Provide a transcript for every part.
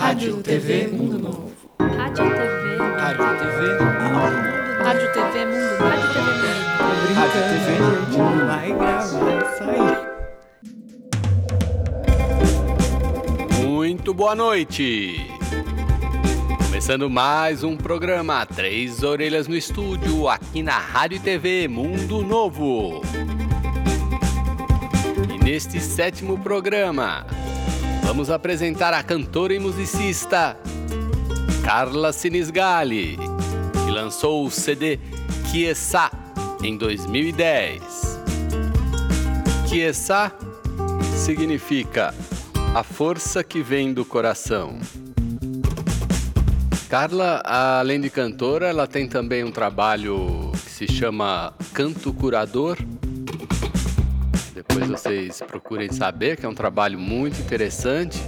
Rádio TV Mundo Novo. Rádio TV. Rádio TV Mundo Novo. Rádio TV Mundo Novo. Rádio TV Mundo Novo. Rádio TV Mundo Novo. Vai gravar isso aí. Muito boa noite! Começando mais um programa Três Orelhas no Estúdio, aqui na Rádio TV Mundo Novo. E neste 7º programa, vamos apresentar a cantora e musicista Carla Sinisgalli, que lançou o CD Chiesa em 2010. Chiesa significa a força que vem do coração. Carla, além de cantora, ela tem também um trabalho que se chama Canto Curador. Depois vocês procurem saber, que é um trabalho muito interessante,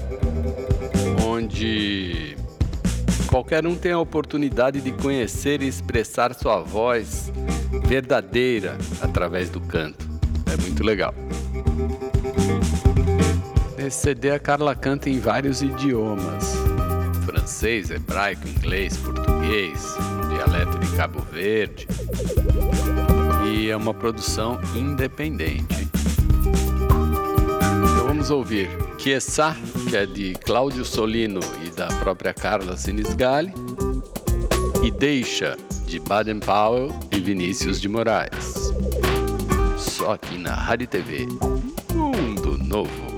onde qualquer um tem a oportunidade de conhecer e expressar sua voz verdadeira através do canto. É muito legal. Nesse CD a Carla canta em vários idiomas: francês, hebraico, inglês, português, dialeto de Cabo Verde. E é uma produção independente. Então vamos ouvir Chiesa, que é de Cláudio Solino e da própria Carla Sinisgalli, e Deixa, de Baden Powell e Vinícius de Moraes. Só aqui na Rádio TV Mundo Novo.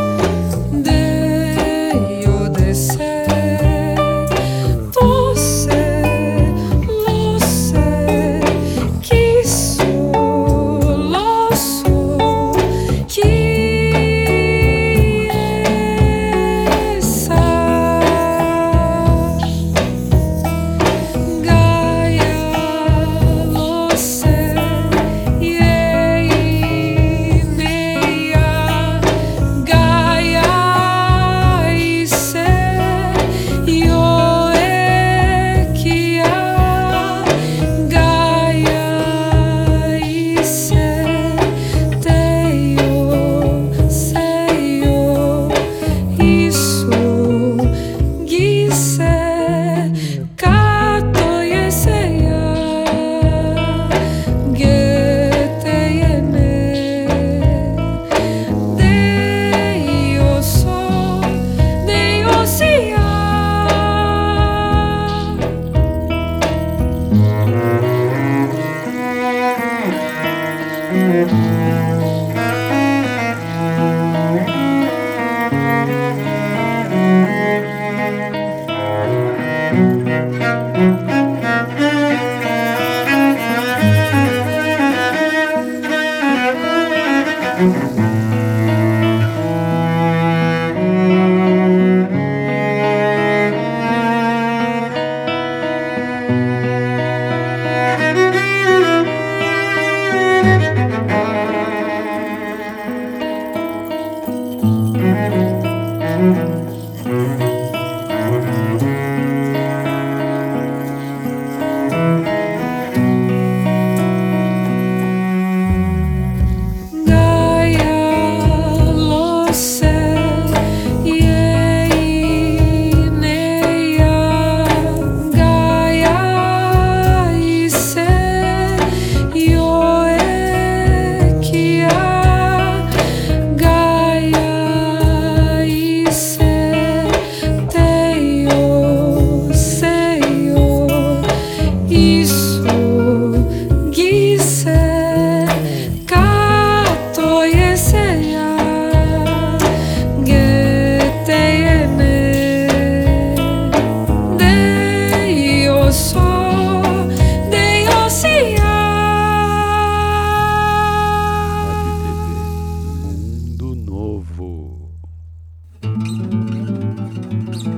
Você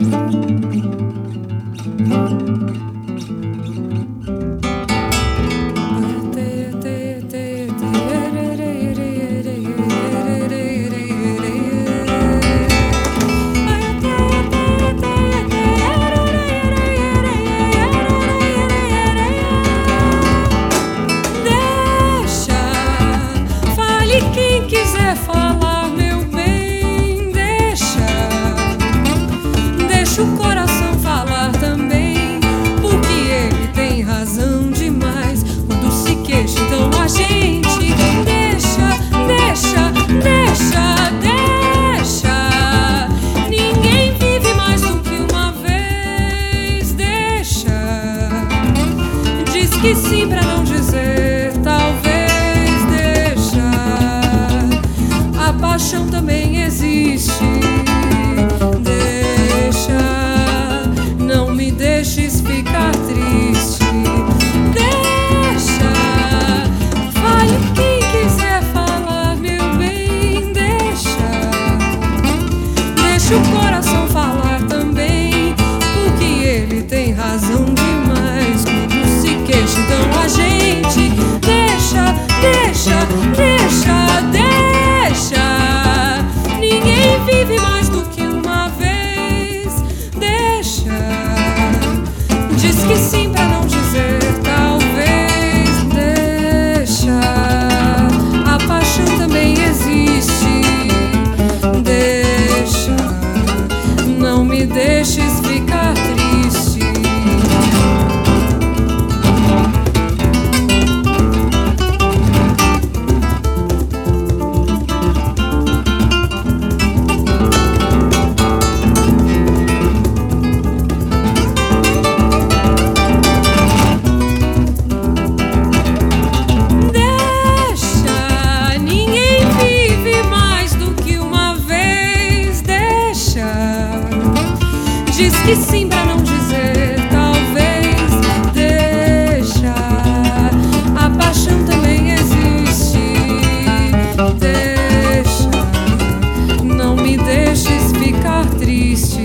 Que sim pra não dizer talvez, deixa. A paixão também existe. Deixa, não me deixes ficar triste. Deixa, fale quem quiser falar, meu bem. Deixa, deixa o coração falar também, porque ele tem razão demais quando se queixa. Então a gente deixa, deixa, deixa, deixa. Ninguém vive mais do que uma vez. Deixa, diz que sim pra não dizer talvez. Deixa, a paixão também existe. Deixa, não me deixes ficar triste. Diz que sim pra não dizer talvez. Deixa, a paixão também existe. Deixa, não me deixes ficar triste.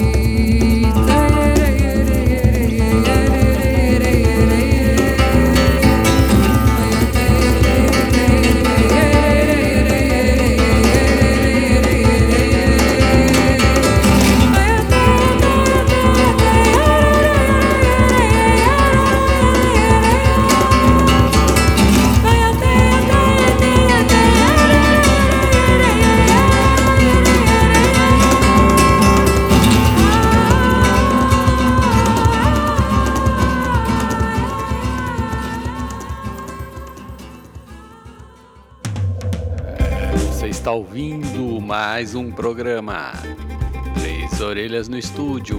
Você está ouvindo mais um programa Três Orelhas no Estúdio.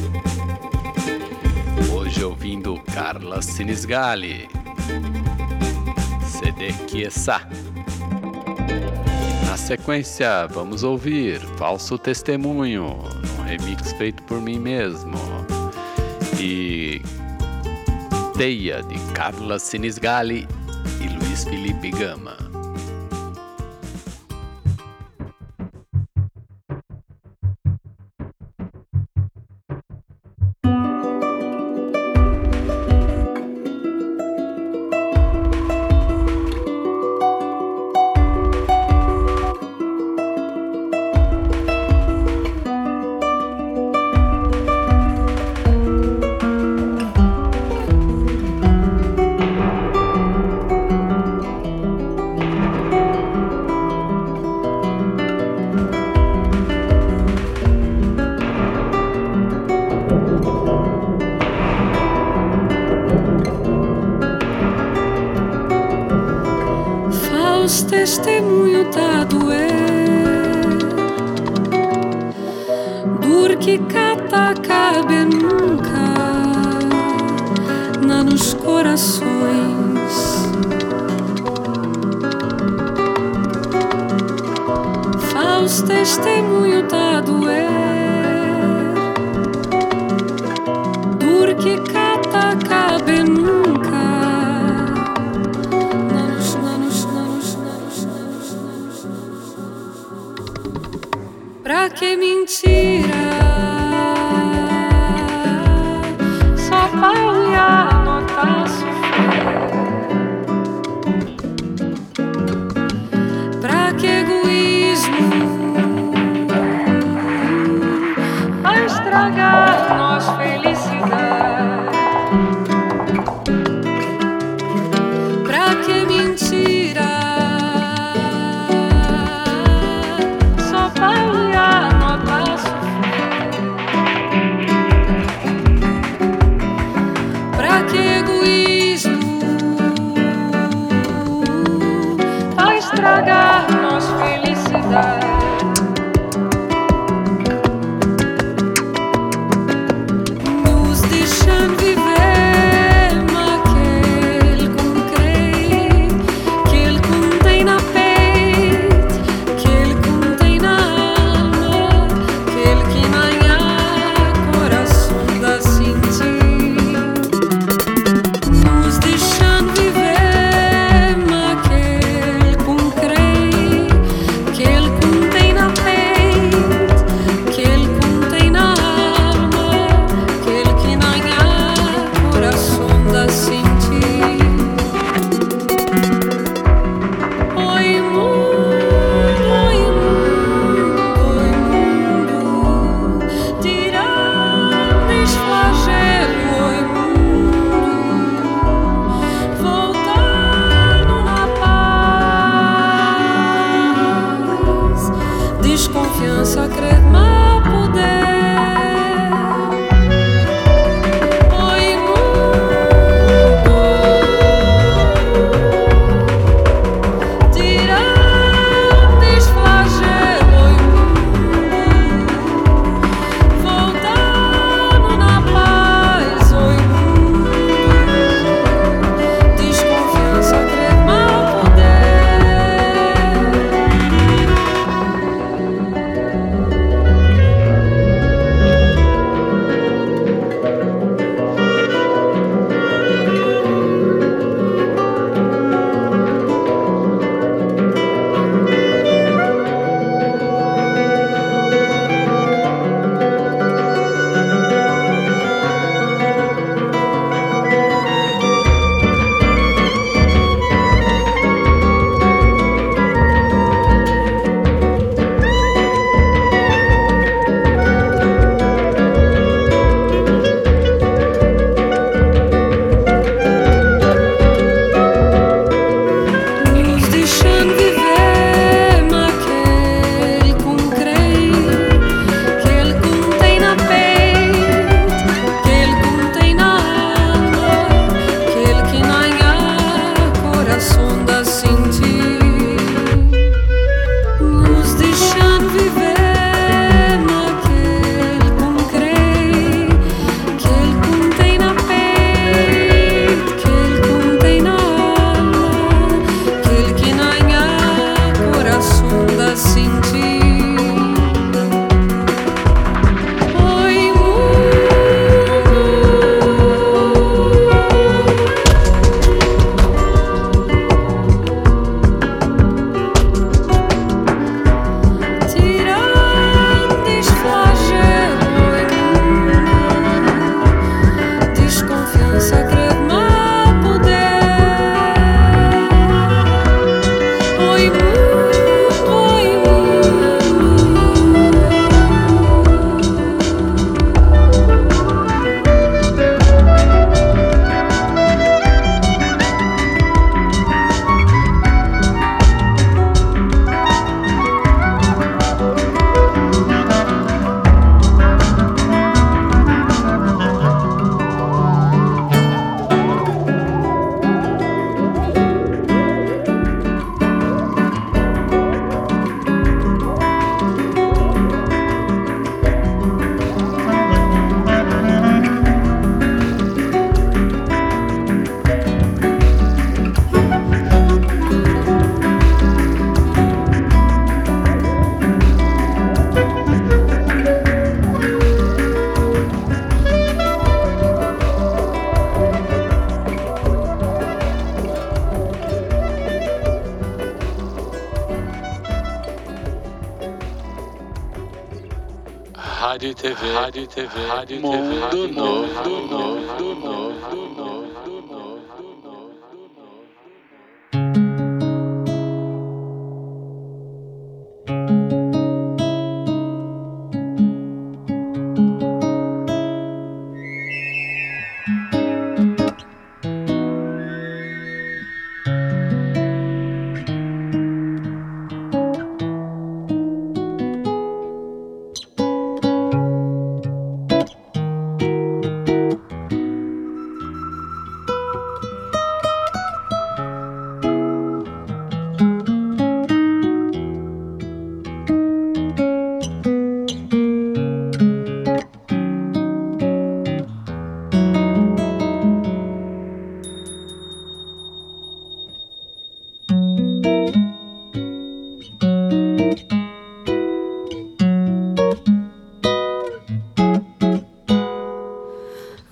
Hoje ouvindo Carla Sinisgalli, CD Chiesa. Na sequência vamos ouvir Falso Testemunho, um remix feito por mim mesmo, e Teia de Carla Sinisgalli e Luiz Felipe Gama. Testemunho tá a doer, dor que cata cabe nunca na nos corações. Falso testemunho tá a doer, dor que cata cabe nunca. Pra que mentira? estragar nossa felicidade. Pra que mentira? Só pra olhar no abraço. Pra que egoísmo? Pra estragar nossa felicidade. Nos deixando viver naquele com creio que ele contém na peito, que ele contém na alma, aquele que nem há coração da sentir. Nos deixando viver naquele com creio que ele contém na peito, que ele contém na alma, aquele que nem há coração da sentir. Oi mundo, oi mundo, oi mundo, tirando este flagelo, oi mundo, voltando na paz, desconfiança, crer mal poder. Oi mundo, tirando este flagelo, oi mundo, voltando na paz, oi mundo, desconfiança, crer mal poder. Nos deixando viver naquele com creio que ele contém na peito, que ele contém na alma, aquele que nem há coração da sentir. Nos deixando viver naquele com creio que ele contém na peito, que ele contém na alma, aquele que nem há coração da sentir. Oi mundo, tirando este flagelo, oi mundo, desconfiança, crer mal poder. Oi mundo, oi mundo. Rádio TV, Rádio TV, Rádio TV, Mundo Novo.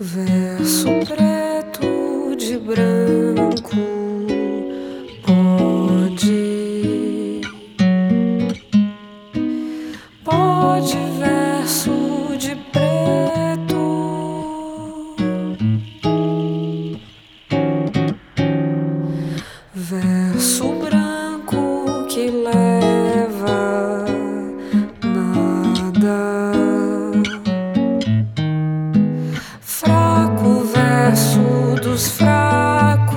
Verso preto de branco, pode verso de preto, verso branco que leva nada. Fraco verso dos fracos,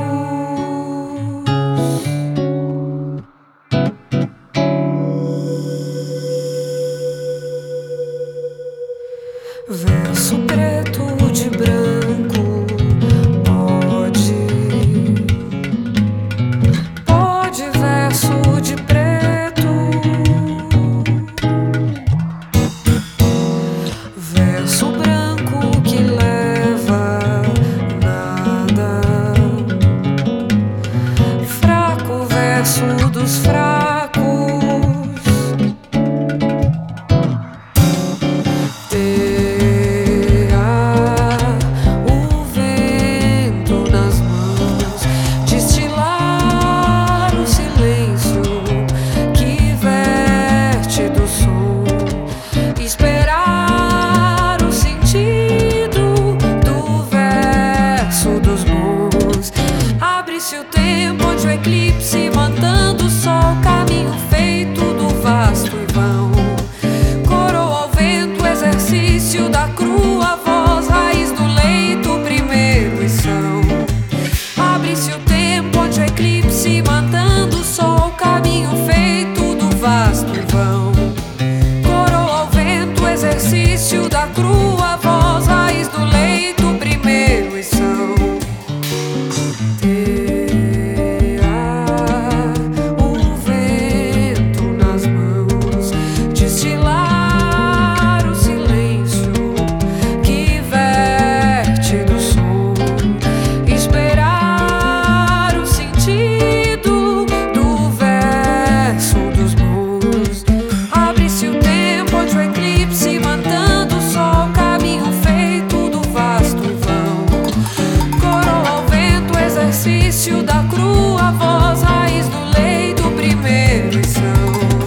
verso preto de branco, pode verso de preto, verso branco que leva nada. Fraco verso dos fracos, ter o vento nas mãos, destilar o silêncio que verte do som, esperar o sentido do verso dos bons. Abre-se o tempo onde o eclipse mandando o sol, caminho feito do vasto e vão. Coroa ao vento, exercício da crua voz, raiz do leito, primeiro e são. Abre-se o tempo onde o eclipse mandando o sol, caminho feito do vasto e vão. Coroa ao vento, exercício da crua voz, raiz do leito, primeiro e são. O vento nas mãos, destilar o silêncio que verte do som, esperar o sentido do verso dos bons. Abre-se o tempo onde o eclipse mandando o sol, caminho feito do vasto vão. Coroa ao vento, exercício da crua voz, raiz do leito, primeiro e são.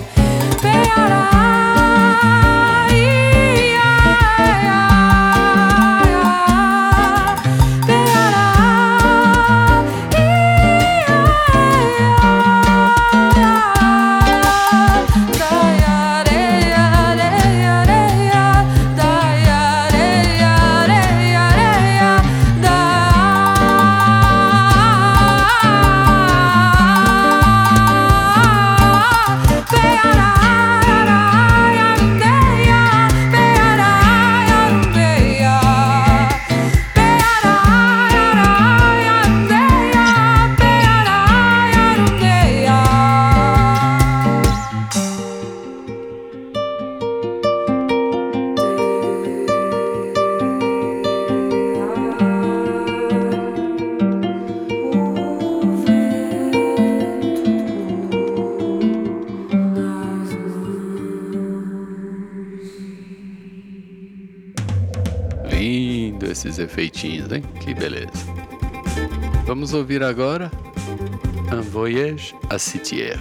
Lindo esses efeitinhos, hein? Que beleza. Vamos ouvir agora Un Voyage à Citière,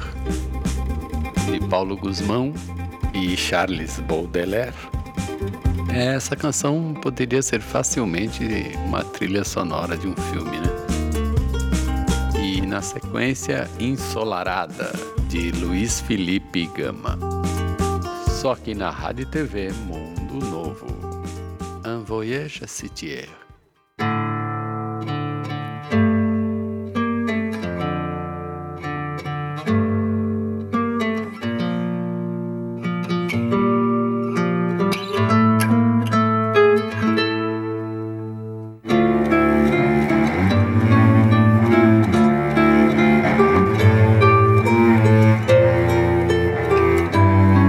de Paulo Guzmão e Charles Baudelaire. Essa canção poderia ser facilmente uma trilha sonora de um filme, né? E na sequência, Ensolarada, de Luiz Felipe Gama. Só que na Rádio e TV Mundo Novo. Un Voyage à Citière.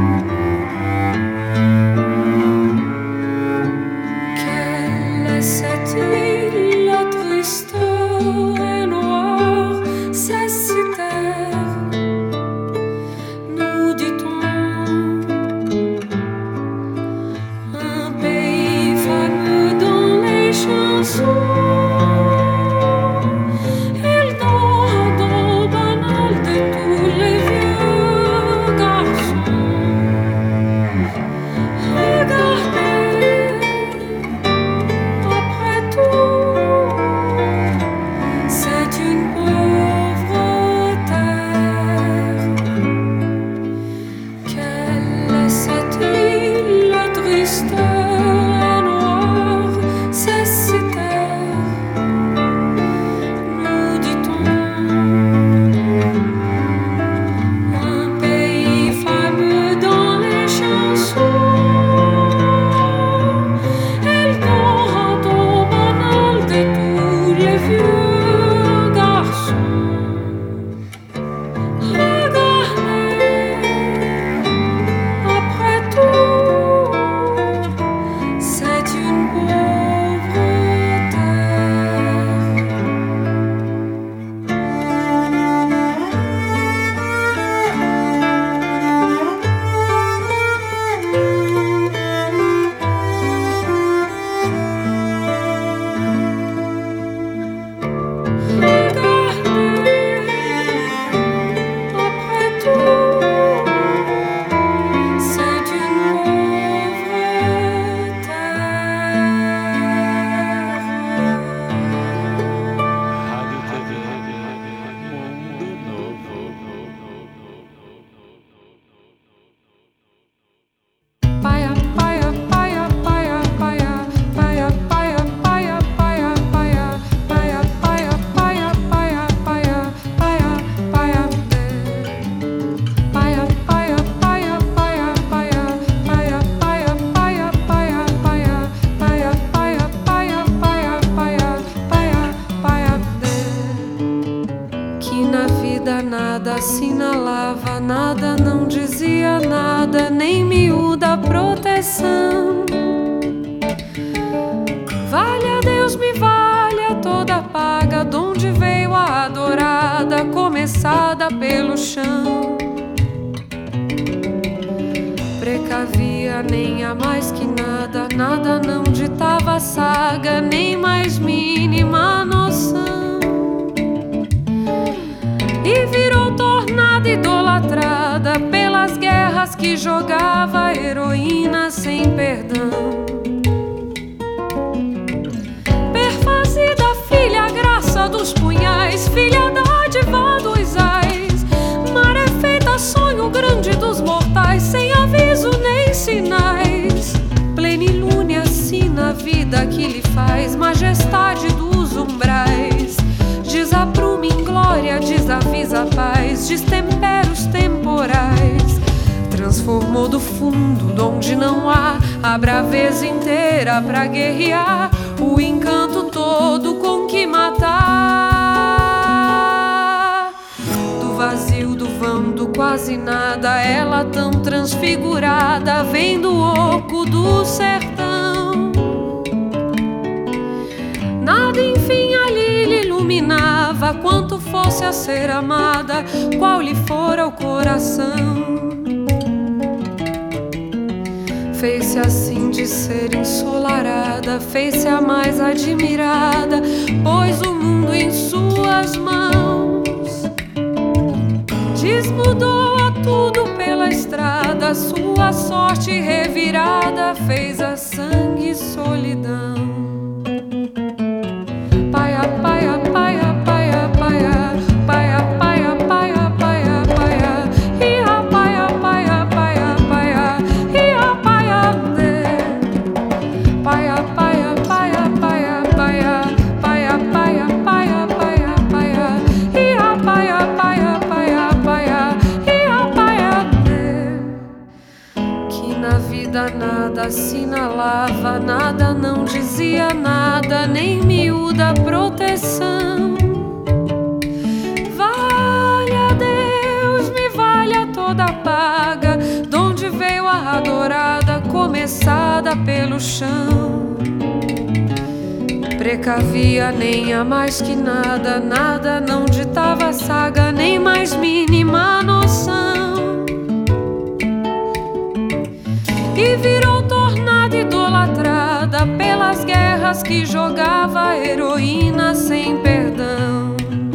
Quelle est cette começada pelo chão. Precavia nem a mais que nada, nada não ditava a saga, nem mais mínima noção. E virou tornada idolatrada pelas guerras que jogava a heroína sem perdão. Perfazida filha, graça dos punhais, filha dádiva dos ais, maré feita, sonho grande dos mortais, sem aviso nem sinais. Plenilune assina a vida que lhe faz, majestade dos umbrais. Desaprume em glória, desavisa a paz, destemperos temporais. Transformou do fundo, donde não há, a braveza inteira pra guerrear, o encanto todo com que matar. Do vazio, do vão, do quase nada, ela tão transfigurada, vem do oco do sertão. Nada enfim ali lhe iluminava, quanto fosse a ser amada, qual lhe fora o coração. Fez-se assim de ser ensolarada, fez-se a mais admirada, pôs o mundo em suas mãos. Desmudou a tudo pela estrada, sua sorte revirada fez a sangue solidão. Paia, paia, paia, paia, paia, paia, paia, paia, paia, paia, ia paia, paia, paia, paia, ia paia, né? Paia, paia, paia, paia, paia, paia, paia, paia, paia, paia, ia paia, paia, paia, paia, ia paia, né? Que na vida nada assinalava, nada não dizia nada, nem miúda proteção. Valha Deus, me valha toda a paga, donde veio a adorada, começada pelo chão. Precavia nem a mais que nada, nada não ditava a saga, nem mais mínima noção. E virou tornada idolatrada pelas guerras que jogava a heroína sem perdão.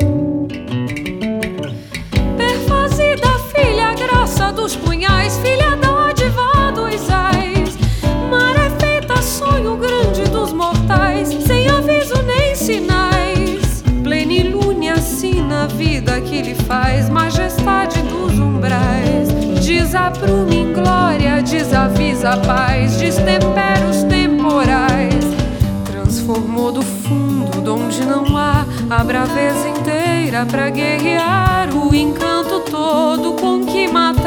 Perfazida filha, graça dos punhais, filha dádiva dos ais, maré feita, sonho grande dos mortais, sem aviso nem sinais. Plenilune assina a vida que lhe faz, majestade dos umbrais. Desaprume em glória, desavisa a paz, destemperos temporais. Transformou do fundo, donde não há, a braveza inteira pra guerrear, o encanto todo com que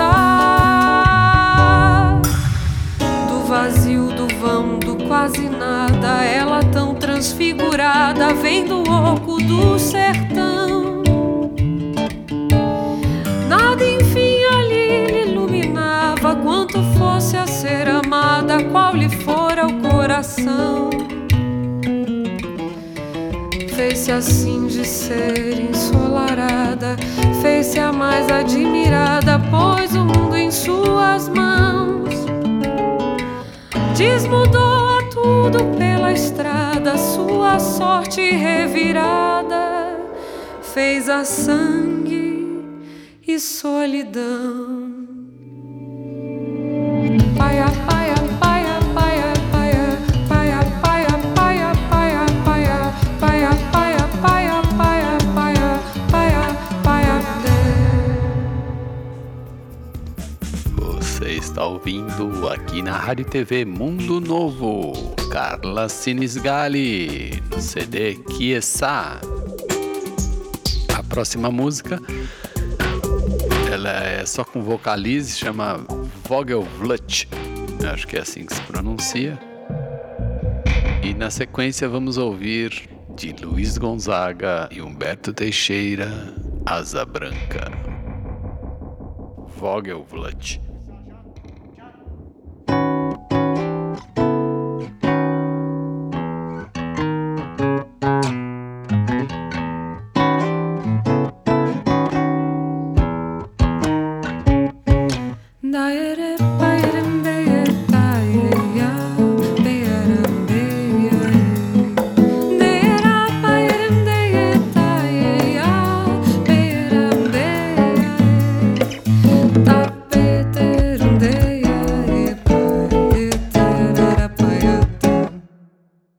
matar. Do vazio, do vão, do quase nada, ela tão transfigurada, vem do oco do sertão. Nada enfim ali lhe iluminava, quanto fosse a ser amada, qual lhe fora o coração. Fez-se assim de ser ensolarada, fez-se a mais admirada, pôs o mundo em suas mãos. Desmudou a tudo pela estrada, sua sorte revirada fez a sangue e solidão. Paia, paia, paia, paia, paia, paia, paia, paia, paia, paia, paia, paia, paia, paia, paia, paia, paia. Você está ouvindo aqui na Rádio TV Mundo Novo, Carla Sinisgali, no CD Quiessá. A próxima música, ela é só com vocalize, chama Vogelflucht, acho que é assim que se pronuncia. E na sequência vamos ouvir de Luiz Gonzaga e Humberto Teixeira, Asa Branca. Vogelflucht.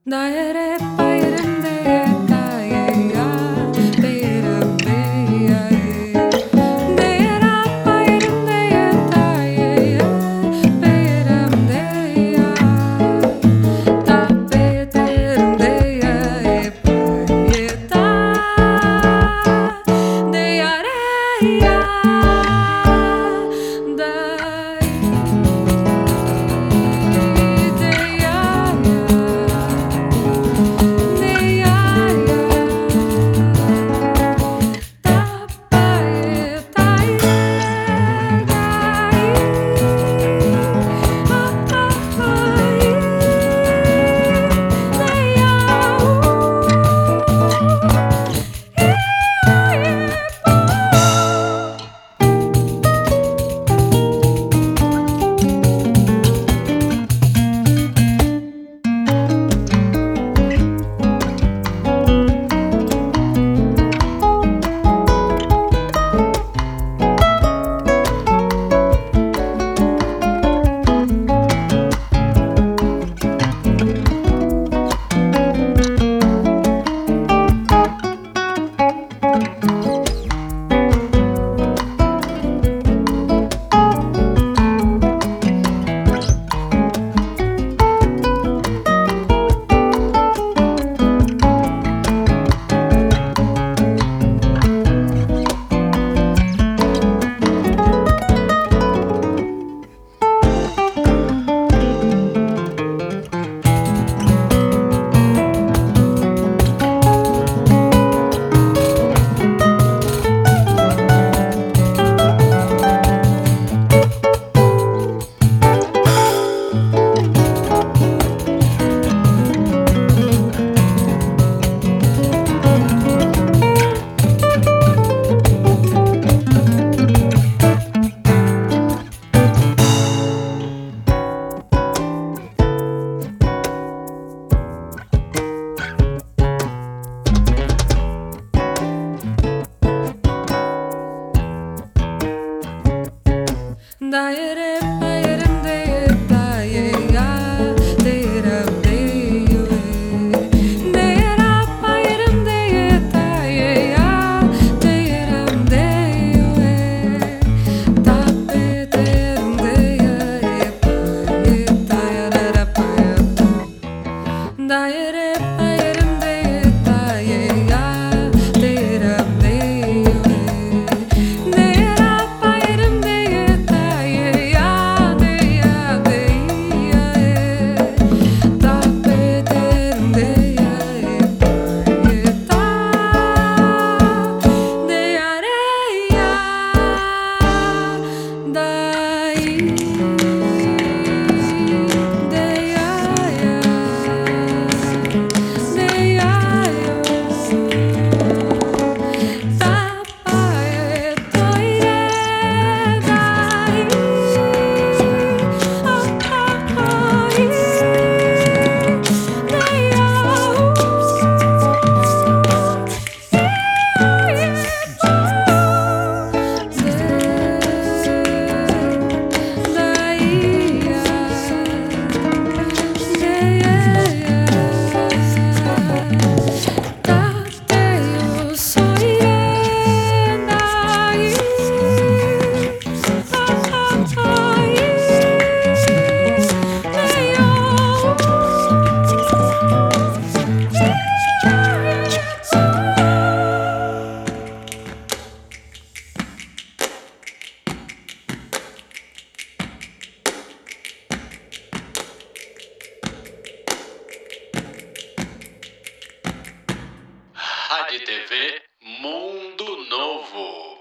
Rádio TV Mundo Novo.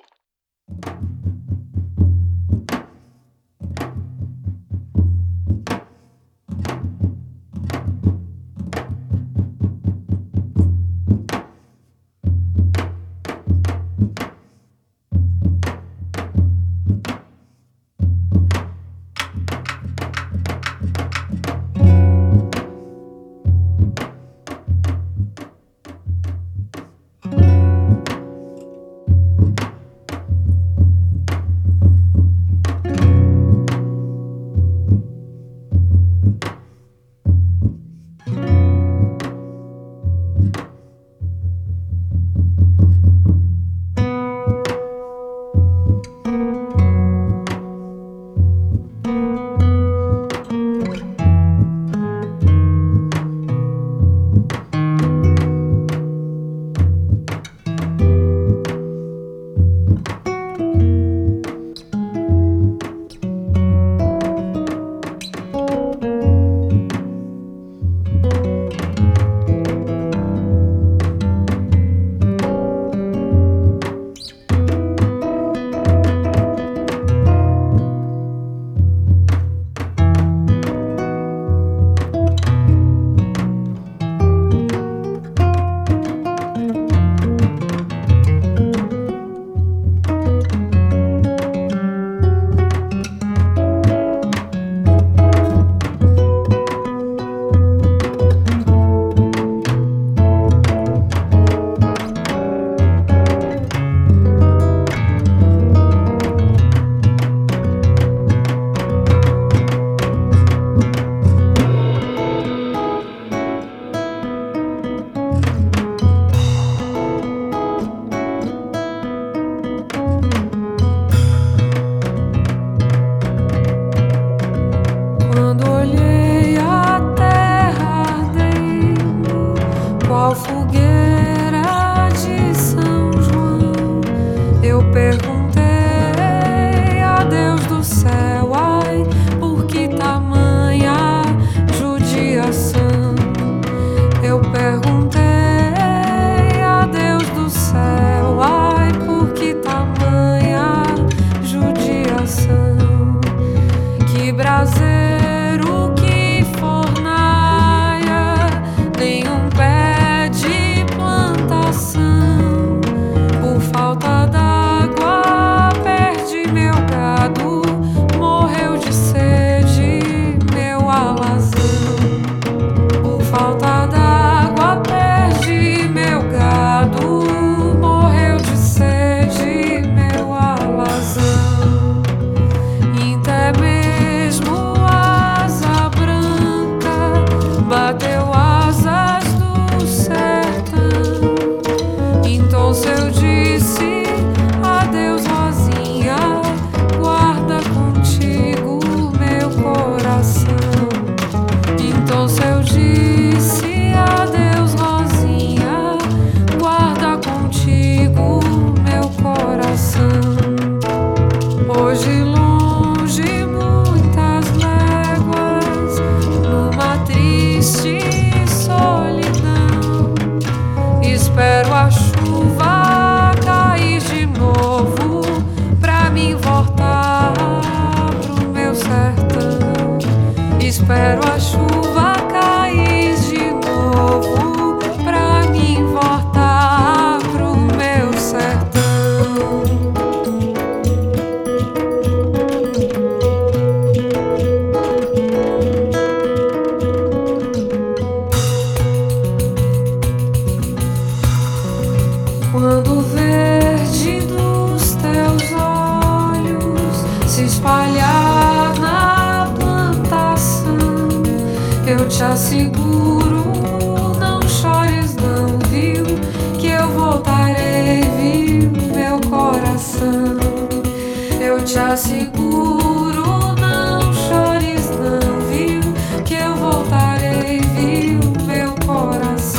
te asseguro, não chores não, viu? Que eu voltarei, viu, meu coração. Eu te asseguro, não chores não, viu? Que eu voltarei, viu, meu coração.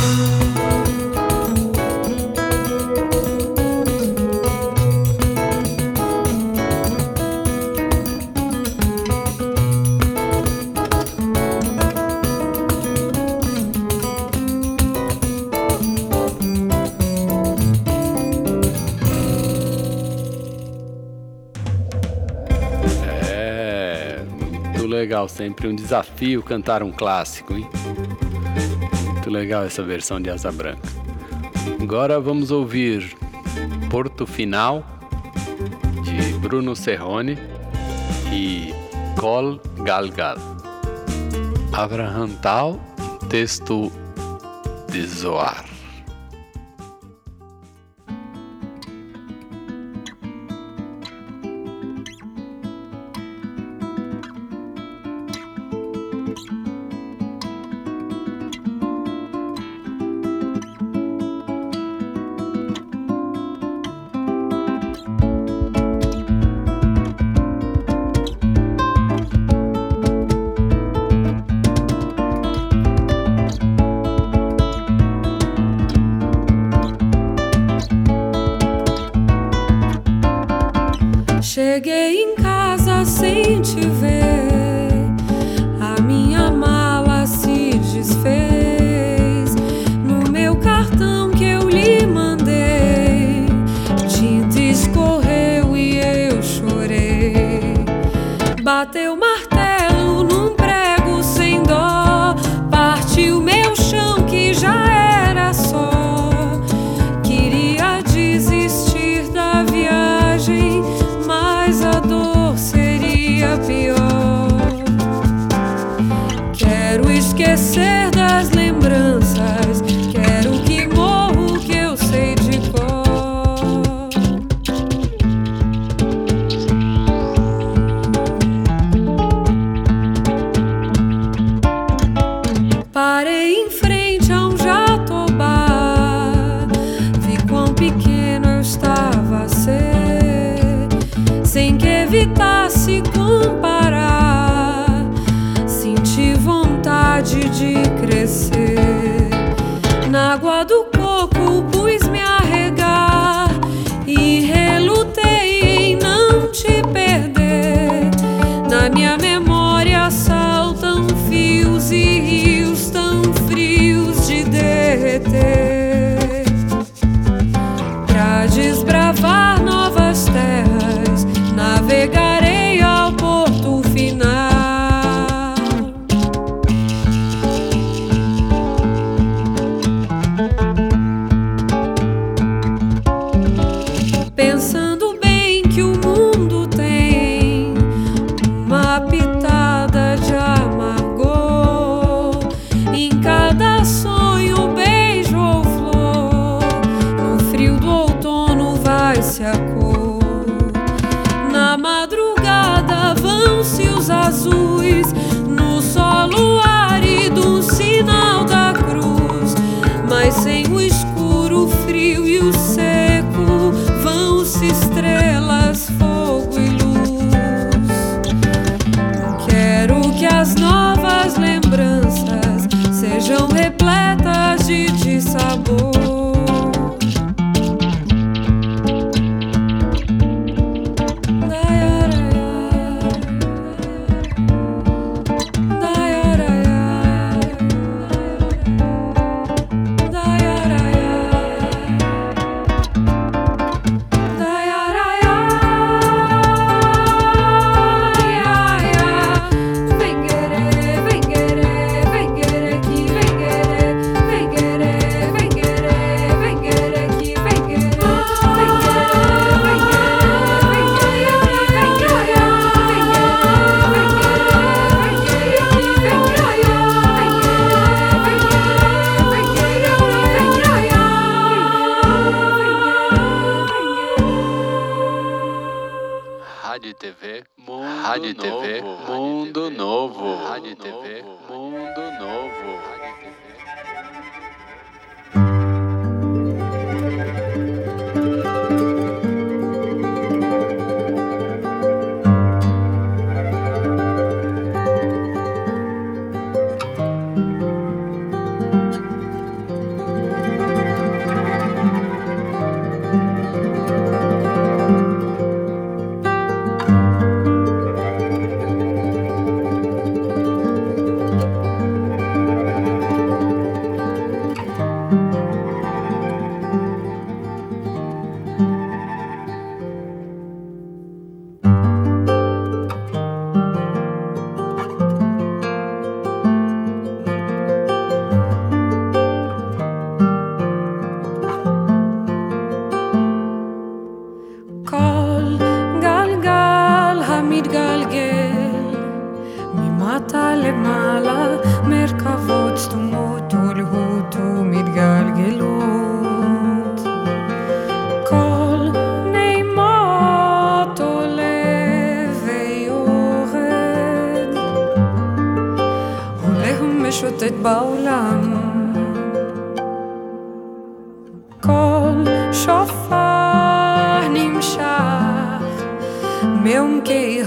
Legal, sempre um desafio cantar um clássico, hein? Muito legal essa versão de Asa Branca. Agora vamos ouvir Porto Final, de Bruno Serrone, e Col Galgal. Avraham Tal, texto de Zohar. Cheguei em casa sem te ver, a minha mala se desfez. No meu cartão que eu lhe mandei, tinta escorreu e eu chorei. Bateu martelo num prego sem dó, partiu meu chão que já era só. Queria desistir da viagem, mas a dor seria pior. Quero esquecer das lembranças, quero que morra o que eu sei de cor. Parei em frente a um jatobá, vi quão pequeno eu estava a ser. Sem que evitasse comparar, senti vontade de crescer. Na água do coco pus-me a regar e relutei em não te perder. Na minha memória saltam fios e rios tão frios de derreter. Pra desbravar novas terras, navegarei ao porto final. Pensando bem que o mundo tem uma pitada de amargor, em cada sonho, beijo ou flor, no frio do outono vai-se a cor. Na madrugada vão-se os azuis, no solo árido um sinal da cruz. Mas sem o escuro, o frio e o seco, vão-se estrelas, fogo e luz. Quero que as novas lembranças sejam repletas de sabor. Rádio TV Mundo Novo. Rádio TV Mundo Novo. משוטט בעולם, כל שופר נמשך מעומקי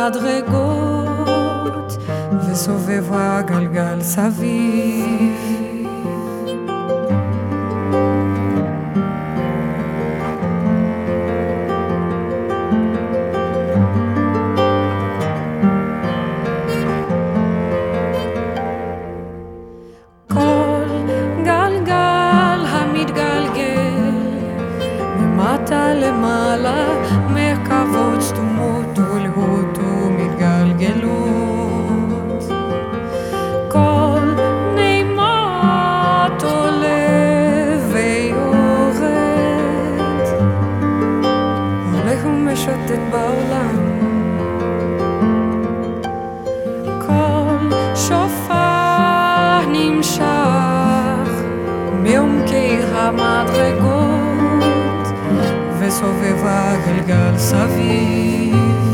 המדרגות וסובב הגלגל סביב. למעלה מרכבות סתומות הולכות ומתגלגלות, כל נעימות עולה ויורד, הולך ומשוטט בעולם, כל שופר נמשך מעומקי המדרגות וסובב הגלגל סביב.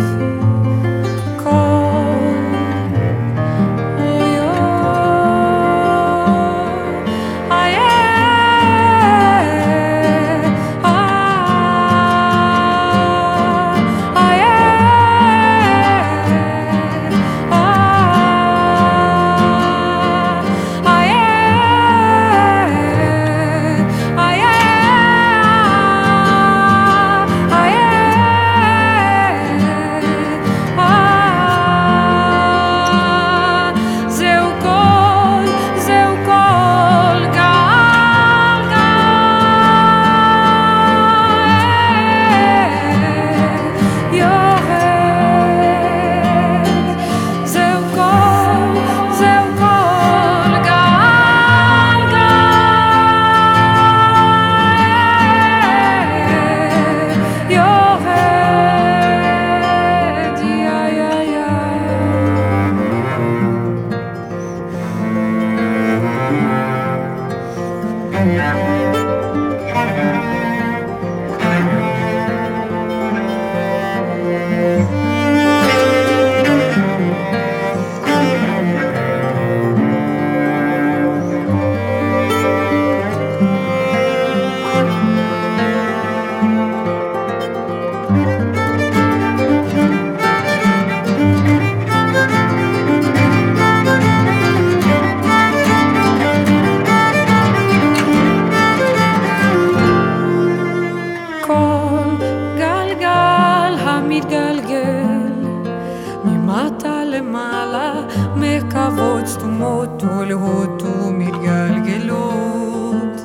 למעלה מרכבות סתומות הולכות ומתגלגלות,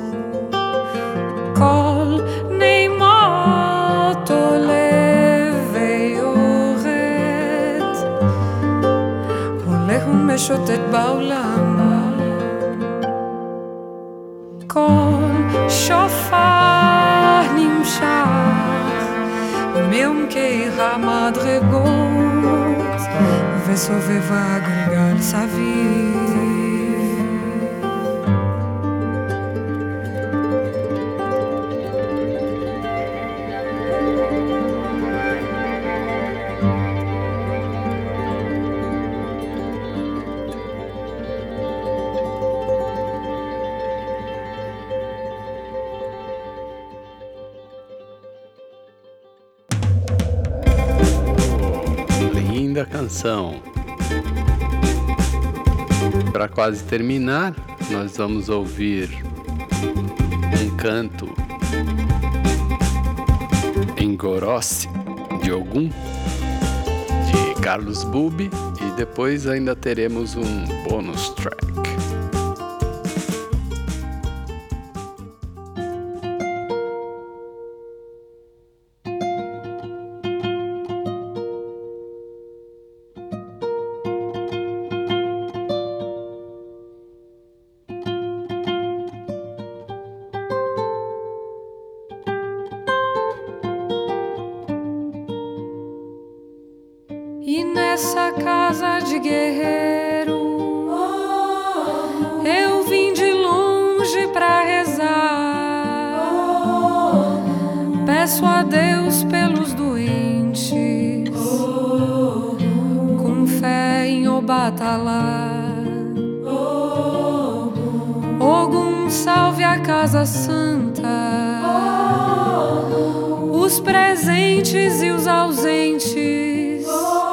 כל נעימות עולה ויורד, הולך ומשוטט בעולם, כל שופר נמשך מעומקי המדרגות וסובב הגלגל סביב. Linda canção. Para quase terminar, nós vamos ouvir um canto em Gorossi de Ogum, de Carlos Bubi, e depois ainda teremos um bônus track. E nessa casa de guerreiro eu vim de longe pra rezar. Peço a Deus pelos doentes, com fé em Obatalá. salve a Casa Santa, os presentes e os ausentes,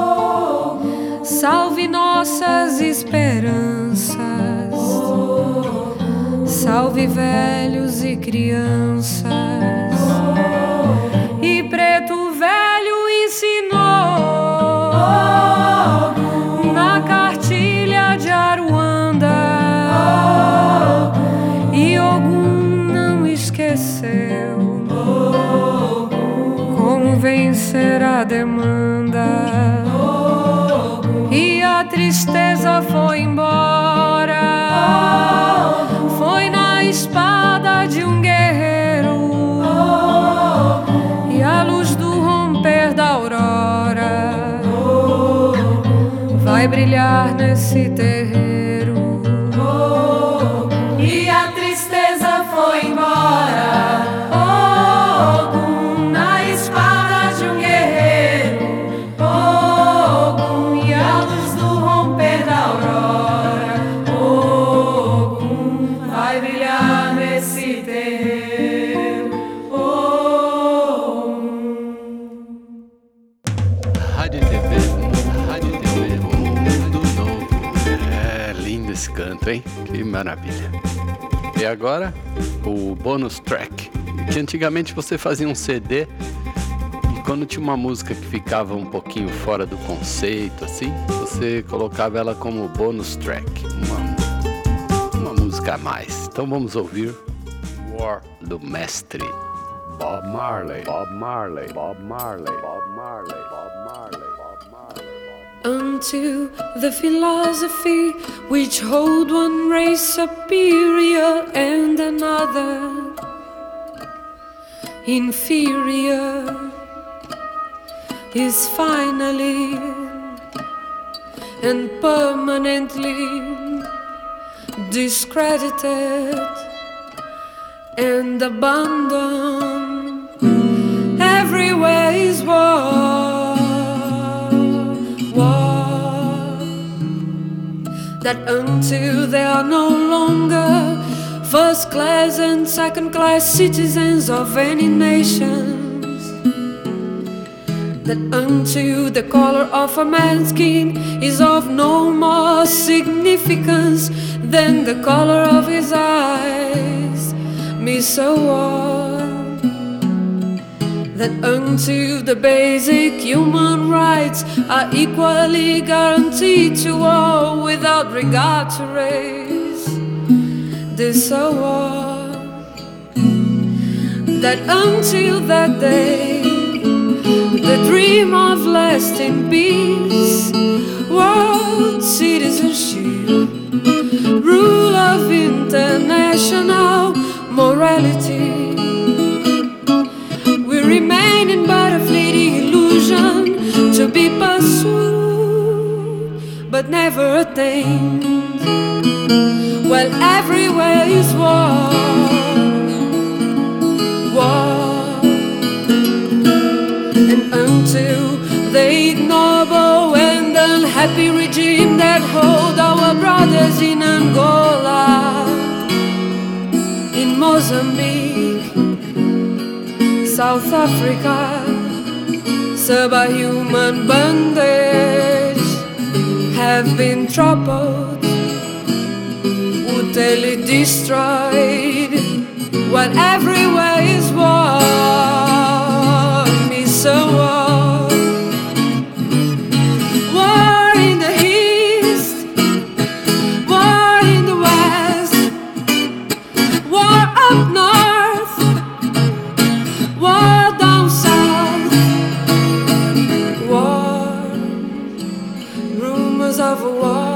salve nossas esperanças, salve velhos e crianças. E Preto Velho ensinou na cartilha de Aruanda, e Ogum não esqueceu como vencer a demanda. E a tristeza foi embora, foi na espada de um guerreiro, e a luz do romper da aurora vai brilhar nesse terreiro. E a tristeza foi embora, Ogum, na espada de um guerreiro, Ogum, e a luz do romper da aurora, Ogum, vai brilhar nesse terreiro. Rádio TV Mundo Novo. É lindo esse canto, hein? Que maravilha. E agora, o bônus track. Que antigamente você fazia um CD e quando tinha uma música que ficava um pouquinho fora do conceito, assim, você colocava ela como bônus track. Uma música a mais. Então vamos ouvir War do Mestre Bob Marley. Bob Marley. Bob Marley. Bob Marley. Bob Marley. Bob Marley. Unto the philosophy which hold one race superior and another inferior is finally and permanently discredited and abandoned. Everywhere is war, war. That until they are no longer first class and second class citizens of any nations, that until the color of a man's skin is of no more significance than the color of his eyes, miss a war. That until the basic human rights are equally guaranteed to all without regard to race, this a war. That until that day, the dream of lasting peace, world citizenship, rule of international morality, will remain in but a fleeting illusion to be pursued but never attained. While everywhere is war, war. And until the ignoble and unhappy regime that hold our brothers in Angola, in Mozambique, South Africa, subhuman bondage, have been toppled, utterly destroyed, while everywhere is war, miss a war. War in the east, war in the west, war up north, war down south, war, rumors of a war.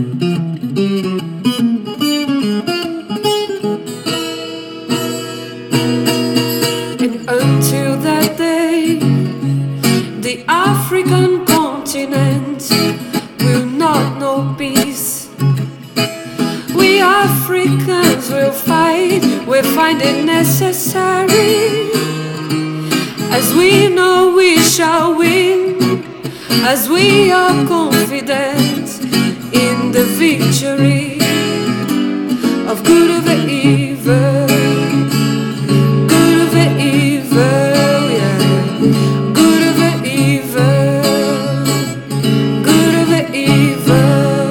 And until that day, the African continent will not know peace. We Africans will fight, we'll find it necessary. As we know we shall win, as we are confident in the victory of good over evil, good over evil, yeah, good over evil, good over evil.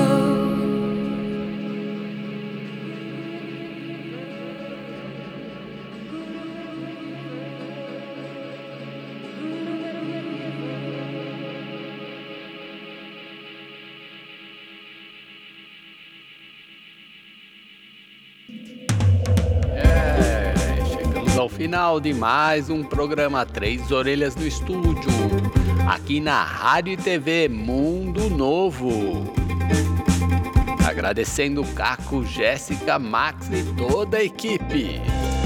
Chegamos ao final de mais um programa Três Orelhas no Estúdio, aqui na Rádio e TV Mundo Novo. Agradecendo Caco, Jéssica, Max e toda a equipe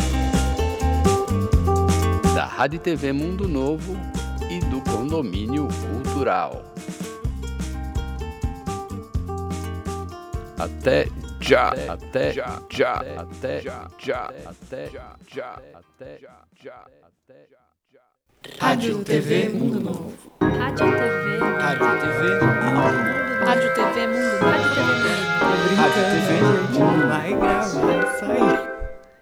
da Rádio e TV Mundo Novo e do Condomínio Cultural. Até já, até já, até já, até já, até já. Rádio TV Mundo Novo. Rádio TV. Rádio TV Mundo Novo. Rádio TV Mundo. Rádio TV Mundo. Rádio TV, gente, não vai gravar isso aí.